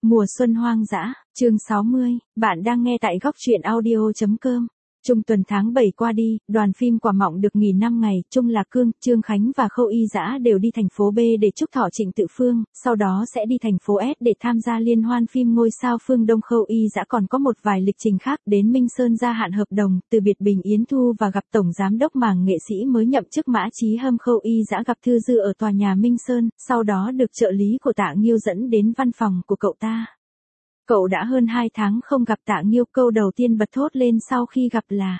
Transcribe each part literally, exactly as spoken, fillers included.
Mùa xuân hoang dã, chương sáu mươi, bạn đang nghe tại góc truyện audio chấm com. Trung tuần tháng bảy qua đi, đoàn phim Quả Mọng được nghỉ năm ngày, Trung Lạc Cương, Trương Khánh và Khâu Y Dã đều đi thành phố B để chúc thọ Trịnh Tự Phương, sau đó sẽ đi thành phố S để tham gia liên hoan phim Ngôi sao Phương Đông. Khâu Y Dã còn có một vài lịch trình khác, đến Minh Sơn gia hạn hợp đồng, từ biệt Bình Yến Thu và gặp tổng giám đốc mảng nghệ sĩ mới nhậm chức Mã Chí Hâm. Khâu Y Dã gặp Thư Dư ở tòa nhà Minh Sơn, sau đó được trợ lý của Tạ Nghiêu dẫn đến văn phòng của cậu ta. Cậu đã hơn hai tháng không gặp Tạ Nghiêu, câu đầu tiên bật thốt lên sau khi gặp là: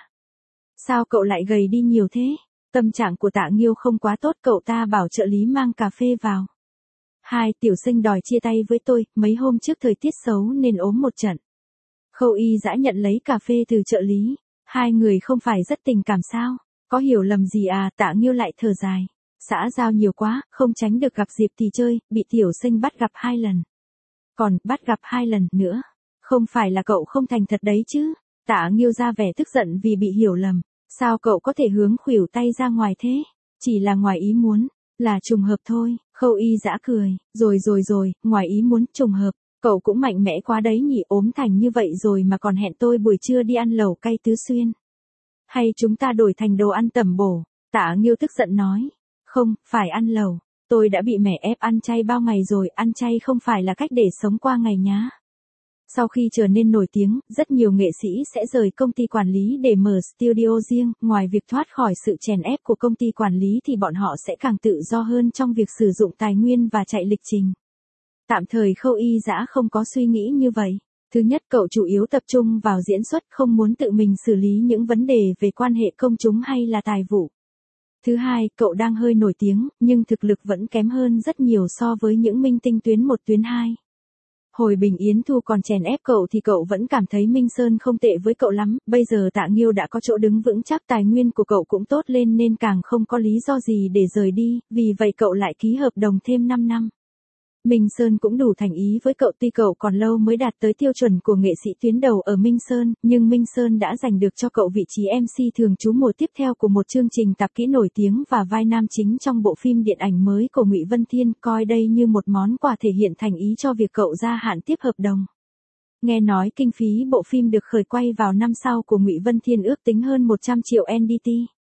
sao cậu lại gầy đi nhiều thế? Tâm trạng của Tạ Nghiêu không quá tốt, cậu ta bảo trợ lý mang cà phê vào. Hai tiểu sinh đòi chia tay với tôi, mấy hôm trước thời tiết xấu nên ốm một trận. Khâu Y Dã nhận lấy cà phê từ trợ lý. Hai người không phải rất tình cảm sao? Có hiểu lầm gì à? Tạ Nghiêu lại thở dài. Xã giao nhiều quá, không tránh được gặp dịp thì chơi, bị tiểu sinh bắt gặp hai lần. Còn, bắt gặp hai lần nữa. Không phải là cậu không thành thật đấy chứ? Tạ Nghiêu ra vẻ tức giận vì bị hiểu lầm. Sao cậu có thể hướng khuỷu tay ra ngoài thế? Chỉ là ngoài ý muốn, là trùng hợp thôi. Khâu Y Dã cười. Rồi rồi rồi, ngoài ý muốn, trùng hợp. Cậu cũng mạnh mẽ quá đấy nhỉ, ốm thành như vậy rồi mà còn hẹn tôi buổi trưa đi ăn lẩu cay Tứ Xuyên. Hay chúng ta đổi thành đồ ăn tẩm bổ? Tạ Nghiêu tức giận nói. Không, phải ăn lẩu. Tôi đã bị mẹ ép ăn chay bao ngày rồi, ăn chay không phải là cách để sống qua ngày nhá. Sau khi trở nên nổi tiếng, rất nhiều nghệ sĩ sẽ rời công ty quản lý để mở studio riêng, ngoài việc thoát khỏi sự chèn ép của công ty quản lý thì bọn họ sẽ càng tự do hơn trong việc sử dụng tài nguyên và chạy lịch trình. Tạm thời Khâu Y Dã không có suy nghĩ như vậy. Thứ nhất, cậu chủ yếu tập trung vào diễn xuất, không muốn tự mình xử lý những vấn đề về quan hệ công chúng hay là tài vụ. Thứ hai, cậu đang hơi nổi tiếng, nhưng thực lực vẫn kém hơn rất nhiều so với những minh tinh tuyến một tuyến hai. Hồi Bình Yến Thu còn chèn ép cậu thì cậu vẫn cảm thấy Minh Sơn không tệ với cậu lắm, bây giờ Tạ Nghiêu đã có chỗ đứng vững chắc, tài nguyên của cậu cũng tốt lên nên càng không có lý do gì để rời đi, vì vậy cậu lại ký hợp đồng thêm năm năm. Minh Sơn cũng đủ thành ý với cậu, tuy cậu còn lâu mới đạt tới tiêu chuẩn của nghệ sĩ tuyến đầu ở Minh Sơn, nhưng Minh Sơn đã giành được cho cậu vị trí em xê thường trú mùa tiếp theo của một chương trình tạp kỹ nổi tiếng và vai nam chính trong bộ phim điện ảnh mới của Ngụy Vân Thiên, coi đây như một món quà thể hiện thành ý cho việc cậu gia hạn tiếp hợp đồng. Nghe nói kinh phí bộ phim được khởi quay vào năm sau của Ngụy Vân Thiên ước tính hơn một trăm triệu en đê tê.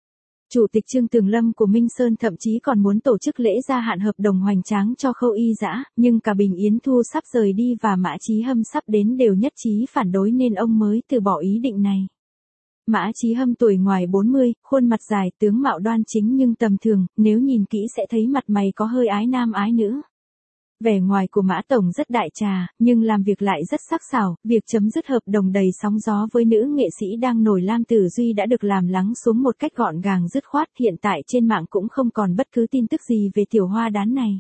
Chủ tịch Trương Tường Lâm của Minh Sơn thậm chí còn muốn tổ chức lễ gia hạn hợp đồng hoành tráng cho Khâu Y Dã, nhưng cả Bình Yến Thu sắp rời đi và Mã Chí Hâm sắp đến đều nhất trí phản đối nên ông mới từ bỏ ý định này. Mã Chí Hâm tuổi ngoài bốn mươi, khuôn mặt dài, tướng mạo đoan chính nhưng tầm thường, nếu nhìn kỹ sẽ thấy mặt mày có hơi ái nam ái nữ. Vẻ ngoài của Mã Tổng rất đại trà, nhưng làm việc lại rất sắc sảo, việc chấm dứt hợp đồng đầy sóng gió với nữ nghệ sĩ đang nổi Lam Tử Duy đã được làm lắng xuống một cách gọn gàng dứt khoát, hiện tại trên mạng cũng không còn bất cứ tin tức gì về tiểu hoa đán này.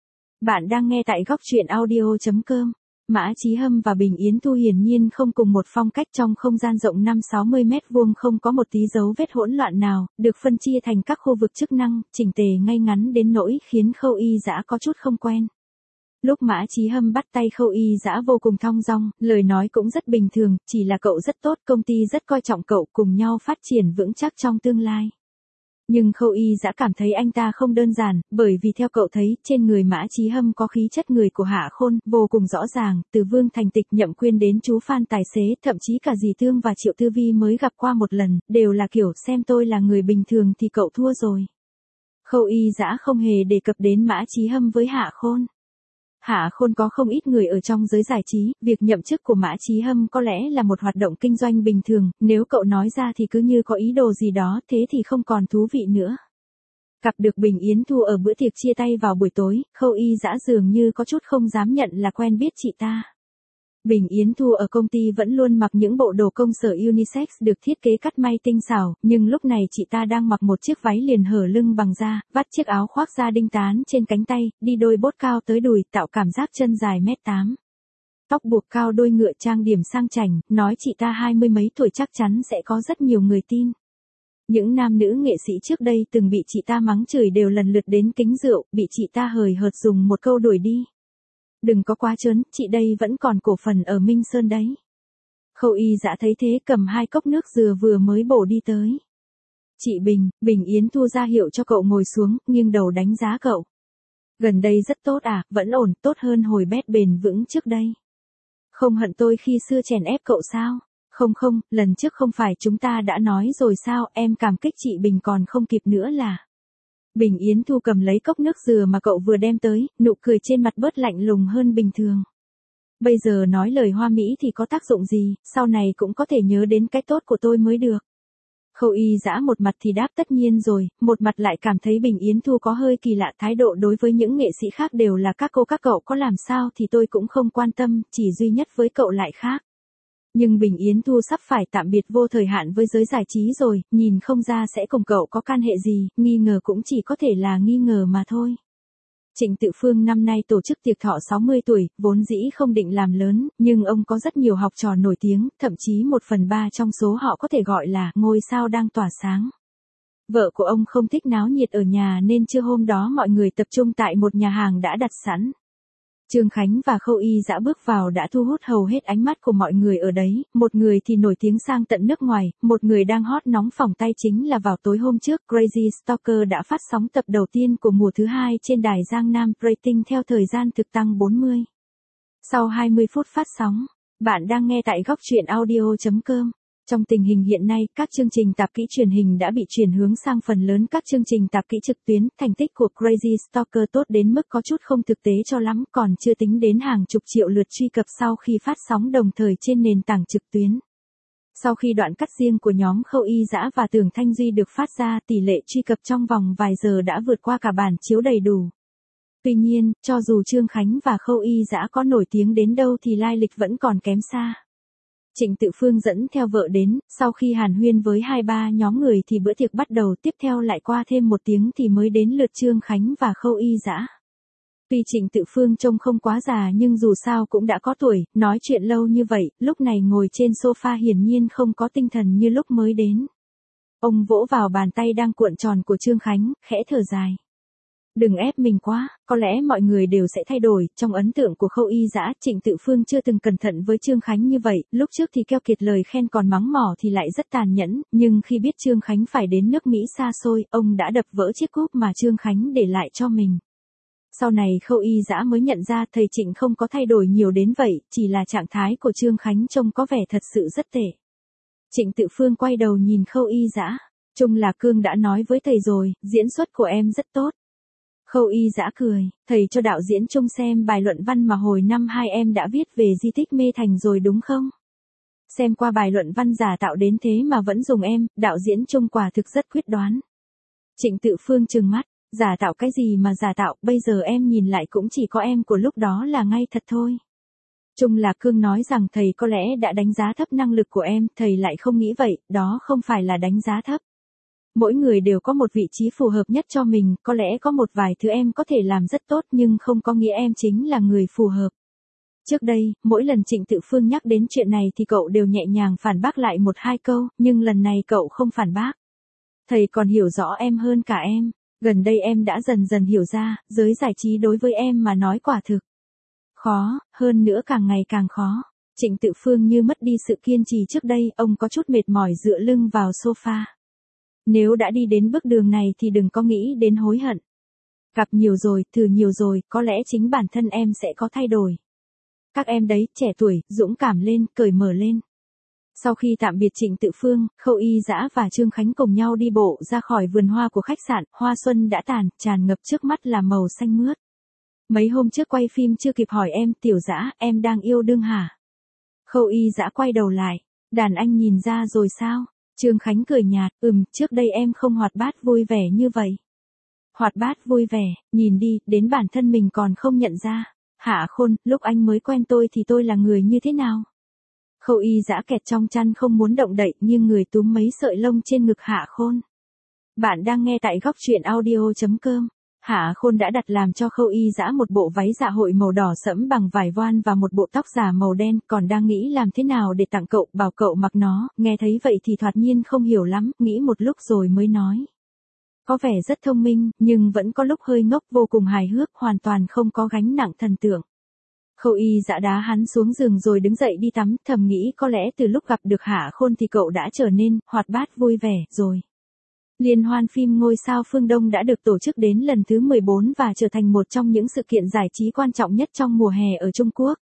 Bạn đang nghe tại góc truyện audio chấm com. Mã Chí Hâm và Bình Yến Thu hiển nhiên không cùng một phong cách, trong không gian rộng năm sáu mươi mét vuông không có một tí dấu vết hỗn loạn nào, được phân chia thành các khu vực chức năng, chỉnh tề ngay ngắn đến nỗi khiến Khâu Y Dã có chút không quen. Lúc Mã Chí Hâm bắt tay Khâu Y Dã vô cùng thong dong, lời nói cũng rất bình thường, chỉ là cậu rất tốt, công ty rất coi trọng cậu, cùng nhau phát triển vững chắc trong tương lai. Nhưng Khâu Y Dã cảm thấy anh ta không đơn giản, bởi vì theo cậu thấy, trên người Mã Chí Hâm có khí chất người của Hạ Khôn, vô cùng rõ ràng, từ Vương Thành Tịch, Nhậm Quyên đến chú Phan tài xế, thậm chí cả dì Thương và Triệu Tư Vi mới gặp qua một lần, đều là kiểu xem tôi là người bình thường thì cậu thua rồi. Khâu Y Dã không hề đề cập đến Mã Chí Hâm với Hạ Khôn. Hạ Khôn có không ít người ở trong giới giải trí, việc nhậm chức của Mã Chí Hâm có lẽ là một hoạt động kinh doanh bình thường, nếu cậu nói ra thì cứ như có ý đồ gì đó, thế thì không còn thú vị nữa. Gặp được Bình Yến Thu ở bữa tiệc chia tay vào buổi tối, Khâu Y Dã dường như có chút không dám nhận là quen biết chị ta. Bình Yến Thu ở công ty vẫn luôn mặc những bộ đồ công sở unisex được thiết kế cắt may tinh xảo, nhưng lúc này chị ta đang mặc một chiếc váy liền hở lưng bằng da, vắt chiếc áo khoác da đinh tán trên cánh tay, đi đôi bốt cao tới đùi tạo cảm giác chân dài mét tám. Tóc buộc cao đôi ngựa, trang điểm sang chảnh, nói chị ta hai mươi mấy tuổi chắc chắn sẽ có rất nhiều người tin. Những nam nữ nghệ sĩ trước đây từng bị chị ta mắng chửi đều lần lượt đến kính rượu, bị chị ta hời hợt dùng một câu đuổi đi. Đừng có quá trớn, chị đây vẫn còn cổ phần ở Minh Sơn đấy. Khâu Y Dã thấy thế cầm hai cốc nước dừa vừa mới bổ đi tới. Chị Bình, Bình Yến Thu ra hiệu cho cậu ngồi xuống, nghiêng đầu đánh giá cậu. Gần đây rất tốt à, vẫn ổn, tốt hơn hồi bét bền vững trước đây. Không hận tôi khi xưa chèn ép cậu sao? Không không, lần trước không phải chúng ta đã nói rồi sao, em cảm kích chị Bình còn không kịp nữa là. Bình Yến Thu cầm lấy cốc nước dừa mà cậu vừa đem tới, nụ cười trên mặt bớt lạnh lùng hơn bình thường. Bây giờ nói lời hoa mỹ thì có tác dụng gì, sau này cũng có thể nhớ đến cái tốt của tôi mới được. Khâu Y Dã một mặt thì đáp tất nhiên rồi, một mặt lại cảm thấy Bình Yến Thu có hơi kỳ lạ, thái độ đối với những nghệ sĩ khác đều là các cô các cậu có làm sao thì tôi cũng không quan tâm, chỉ duy nhất với cậu lại khác. Nhưng Bình Yến Thu sắp phải tạm biệt vô thời hạn với giới giải trí rồi, nhìn không ra sẽ cùng cậu có can hệ gì, nghi ngờ cũng chỉ có thể là nghi ngờ mà thôi. Trịnh Tự Phương năm nay tổ chức tiệc thọ sáu mươi tuổi, vốn dĩ không định làm lớn, nhưng ông có rất nhiều học trò nổi tiếng, thậm chí một phần ba trong số họ có thể gọi là ngôi sao đang tỏa sáng. Vợ của ông không thích náo nhiệt ở nhà nên trưa hôm đó mọi người tập trung tại một nhà hàng đã đặt sẵn. Trương Khánh và Khâu Y Dã bước vào đã thu hút hầu hết ánh mắt của mọi người ở đấy, một người thì nổi tiếng sang tận nước ngoài, một người đang hot nóng phỏng tay chính là vào tối hôm trước Crazy Stalker đã phát sóng tập đầu tiên của mùa thứ hai trên đài Giang Nam, rating theo thời gian thực tăng bốn mươi. Sau hai mươi phút phát sóng, bạn đang nghe tại góc truyện audio chấm com. Trong tình hình hiện nay, các chương trình tạp kỹ truyền hình đã bị chuyển hướng sang phần lớn các chương trình tạp kỹ trực tuyến, thành tích của Crazy Stalker tốt đến mức có chút không thực tế cho lắm, còn chưa tính đến hàng chục triệu lượt truy cập sau khi phát sóng đồng thời trên nền tảng trực tuyến. Sau khi đoạn cắt riêng của nhóm Khâu Y Dã và Tưởng Thanh Duy được phát ra, tỷ lệ truy cập trong vòng vài giờ đã vượt qua cả bản chiếu đầy đủ. Tuy nhiên, cho dù Trương Khánh và Khâu Y Dã có nổi tiếng đến đâu thì lai lịch vẫn còn kém xa. Trịnh Tự Phương dẫn theo vợ đến, sau khi hàn huyên với hai ba nhóm người thì bữa tiệc bắt đầu, tiếp theo lại qua thêm một tiếng thì mới đến lượt Trương Khánh và Khâu Y Dã. Tuy Trịnh Tự Phương trông không quá già nhưng dù sao cũng đã có tuổi, nói chuyện lâu như vậy, lúc này ngồi trên sofa hiển nhiên không có tinh thần như lúc mới đến. Ông vỗ vào bàn tay đang cuộn tròn của Trương Khánh, khẽ thở dài. Đừng ép mình quá, có lẽ mọi người đều sẽ thay đổi, trong ấn tượng của Khâu Y Dã, Trịnh Tự Phương chưa từng cẩn thận với Trương Khánh như vậy, lúc trước thì keo kiệt lời khen còn mắng mỏ thì lại rất tàn nhẫn, nhưng khi biết Trương Khánh phải đến nước Mỹ xa xôi, ông đã đập vỡ chiếc cúp mà Trương Khánh để lại cho mình. Sau này Khâu Y Dã mới nhận ra thầy Trịnh không có thay đổi nhiều đến vậy, chỉ là trạng thái của Trương Khánh trông có vẻ thật sự rất tệ. Trịnh Tự Phương quay đầu nhìn Khâu Y Dã, Trung là Cương đã nói với thầy rồi, diễn xuất của em rất tốt. Khâu Y Dã cười, thầy cho đạo diễn Trung xem bài luận văn mà hồi năm hai em đã viết về di tích Mê Thành rồi đúng không? Xem qua bài luận văn giả tạo đến thế mà vẫn dùng em, đạo diễn Trung quả thực rất quyết đoán. Trịnh Tự Phương trừng mắt, giả tạo cái gì mà giả tạo, bây giờ em nhìn lại cũng chỉ có em của lúc đó là ngay thật thôi. Trung là Cương nói rằng thầy có lẽ đã đánh giá thấp năng lực của em, thầy lại không nghĩ vậy, đó không phải là đánh giá thấp. Mỗi người đều có một vị trí phù hợp nhất cho mình, có lẽ có một vài thứ em có thể làm rất tốt nhưng không có nghĩa em chính là người phù hợp. Trước đây, mỗi lần Trịnh Tự Phương nhắc đến chuyện này thì cậu đều nhẹ nhàng phản bác lại một hai câu, nhưng lần này cậu không phản bác. Thầy còn hiểu rõ em hơn cả em, gần đây em đã dần dần hiểu ra, giới giải trí đối với em mà nói quả thực khó, hơn nữa càng ngày càng khó. Trịnh Tự Phương như mất đi sự kiên trì trước đây, ông có chút mệt mỏi dựa lưng vào sofa. Nếu đã đi đến bước đường này thì đừng có nghĩ đến hối hận. Gặp nhiều rồi, thử nhiều rồi, có lẽ chính bản thân em sẽ có thay đổi. Các em đấy, trẻ tuổi, dũng cảm lên, cởi mở lên. Sau khi tạm biệt Trịnh Tự Phương, Khâu Y Dã và Trương Khánh cùng nhau đi bộ ra khỏi vườn hoa của khách sạn, hoa xuân đã tàn, tràn ngập trước mắt là màu xanh mướt. Mấy hôm trước quay phim chưa kịp hỏi em, Tiểu Dã, em đang yêu đương hả? Khâu Y Dã quay đầu lại, đàn anh nhìn ra rồi sao? Trương Khánh cười nhạt, ừm, trước đây em không hoạt bát vui vẻ như vậy. Hoạt bát vui vẻ, nhìn đi, đến bản thân mình còn không nhận ra. Hạ Khôn, lúc anh mới quen tôi thì tôi là người như thế nào? Khâu Y Dã kẹt trong chăn không muốn động đậy, nhưng người túm mấy sợi lông trên ngực Hạ Khôn. Bạn đang nghe tại góc truyện audio chấm com. Hạ Khôn đã đặt làm cho Khâu Y Dã một bộ váy dạ hội màu đỏ sẫm bằng vải voan và một bộ tóc giả màu đen, còn đang nghĩ làm thế nào để tặng cậu, bảo cậu mặc nó, nghe thấy vậy thì thoạt nhiên không hiểu lắm, nghĩ một lúc rồi mới nói. Có vẻ rất thông minh, nhưng vẫn có lúc hơi ngốc, vô cùng hài hước, hoàn toàn không có gánh nặng thần tượng. Khâu Y Dã đá hắn xuống giường rồi đứng dậy đi tắm, thầm nghĩ có lẽ từ lúc gặp được Hạ Khôn thì cậu đã trở nên hoạt bát vui vẻ rồi. Liên hoan phim Ngôi sao Phương Đông đã được tổ chức đến lần thứ mười bốn và trở thành một trong những sự kiện giải trí quan trọng nhất trong mùa hè ở Trung Quốc.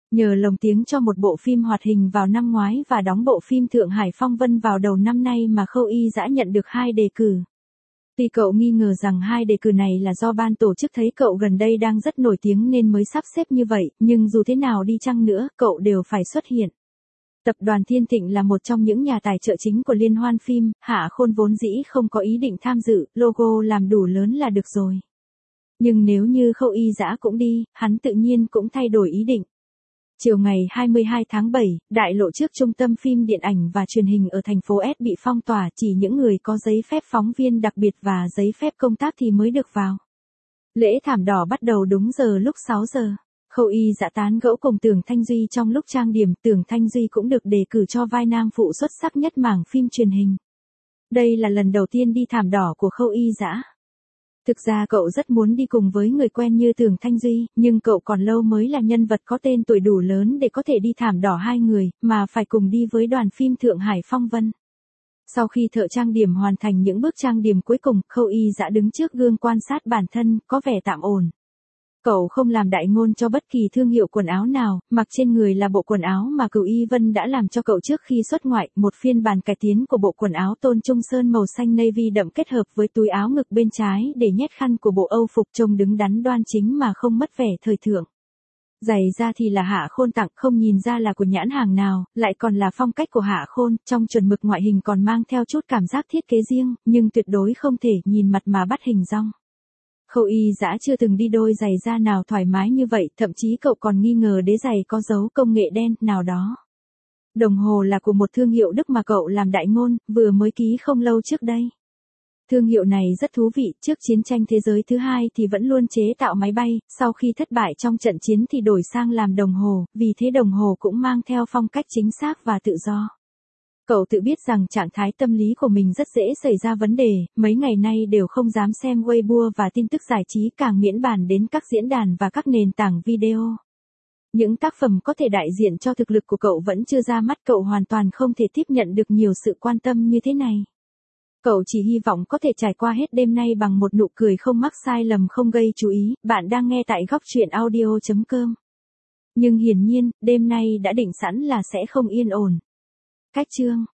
Nhờ lồng tiếng cho một bộ phim hoạt hình vào năm ngoái và đóng bộ phim Thượng Hải Phong Vân vào đầu năm nay mà Khâu Y Dã nhận được hai đề cử. Tuy cậu nghi ngờ rằng hai đề cử này là do ban tổ chức thấy cậu gần đây đang rất nổi tiếng nên mới sắp xếp như vậy, nhưng dù thế nào đi chăng nữa, cậu đều phải xuất hiện. Tập đoàn Thiên Thịnh là một trong những nhà tài trợ chính của liên hoan phim, Hạ Khôn vốn dĩ không có ý định tham dự, logo làm đủ lớn là được rồi. Nhưng nếu như Khâu Y Dã cũng đi, hắn tự nhiên cũng thay đổi ý định. Chiều ngày hai mươi hai tháng bảy, đại lộ trước Trung tâm phim điện ảnh và truyền hình ở thành phố S bị phong tỏa, chỉ những người có giấy phép phóng viên đặc biệt và giấy phép công tác thì mới được vào. Lễ thảm đỏ bắt đầu đúng giờ lúc sáu giờ. Khâu Y Dã tán gẫu cùng Tưởng Thanh Duy trong lúc trang điểm, Tưởng Thanh Duy cũng được đề cử cho vai nam phụ xuất sắc nhất mảng phim truyền hình. Đây là lần đầu tiên đi thảm đỏ của Khâu Y Dã. Thực ra cậu rất muốn đi cùng với người quen như Tưởng Thanh Duy, nhưng cậu còn lâu mới là nhân vật có tên tuổi đủ lớn để có thể đi thảm đỏ hai người, mà phải cùng đi với đoàn phim Thượng Hải Phong Vân. Sau khi thợ trang điểm hoàn thành những bước trang điểm cuối cùng, Khâu Y Dã đứng trước gương quan sát bản thân, có vẻ tạm ổn. Cậu không làm đại ngôn cho bất kỳ thương hiệu quần áo nào, mặc trên người là bộ quần áo mà Cửu Y Vân đã làm cho cậu trước khi xuất ngoại, một phiên bản cải tiến của bộ quần áo Tôn Trung Sơn màu xanh navy đậm kết hợp với túi áo ngực bên trái để nhét khăn của bộ Âu phục trông đứng đắn đoan chính mà không mất vẻ thời thượng. Giày da thì là Hạ Khôn tặng, không nhìn ra là của nhãn hàng nào, lại còn là phong cách của Hạ Khôn, trong chuẩn mực ngoại hình còn mang theo chút cảm giác thiết kế riêng, nhưng tuyệt đối không thể nhìn mặt mà bắt hình dong. Khâu Y Dã chưa từng đi đôi giày da nào thoải mái như vậy, thậm chí cậu còn nghi ngờ đế giày có dấu công nghệ đen nào đó. Đồng hồ là của một thương hiệu Đức mà cậu làm đại ngôn, vừa mới ký không lâu trước đây. Thương hiệu này rất thú vị, trước chiến tranh thế giới thứ hai thì vẫn luôn chế tạo máy bay, sau khi thất bại trong trận chiến thì đổi sang làm đồng hồ, vì thế đồng hồ cũng mang theo phong cách chính xác và tự do. Cậu tự biết rằng trạng thái tâm lý của mình rất dễ xảy ra vấn đề, mấy ngày nay đều không dám xem Weibo và tin tức giải trí, càng miễn bàn đến các diễn đàn và các nền tảng video. Những tác phẩm có thể đại diện cho thực lực của cậu vẫn chưa ra mắt, cậu hoàn toàn không thể tiếp nhận được nhiều sự quan tâm như thế này. Cậu chỉ hy vọng có thể trải qua hết đêm nay bằng một nụ cười không mắc sai lầm, không gây chú ý. Bạn đang nghe tại góc truyện audio chấm com. Nhưng hiển nhiên, đêm nay đã định sẵn là sẽ không yên ổn. Cách chương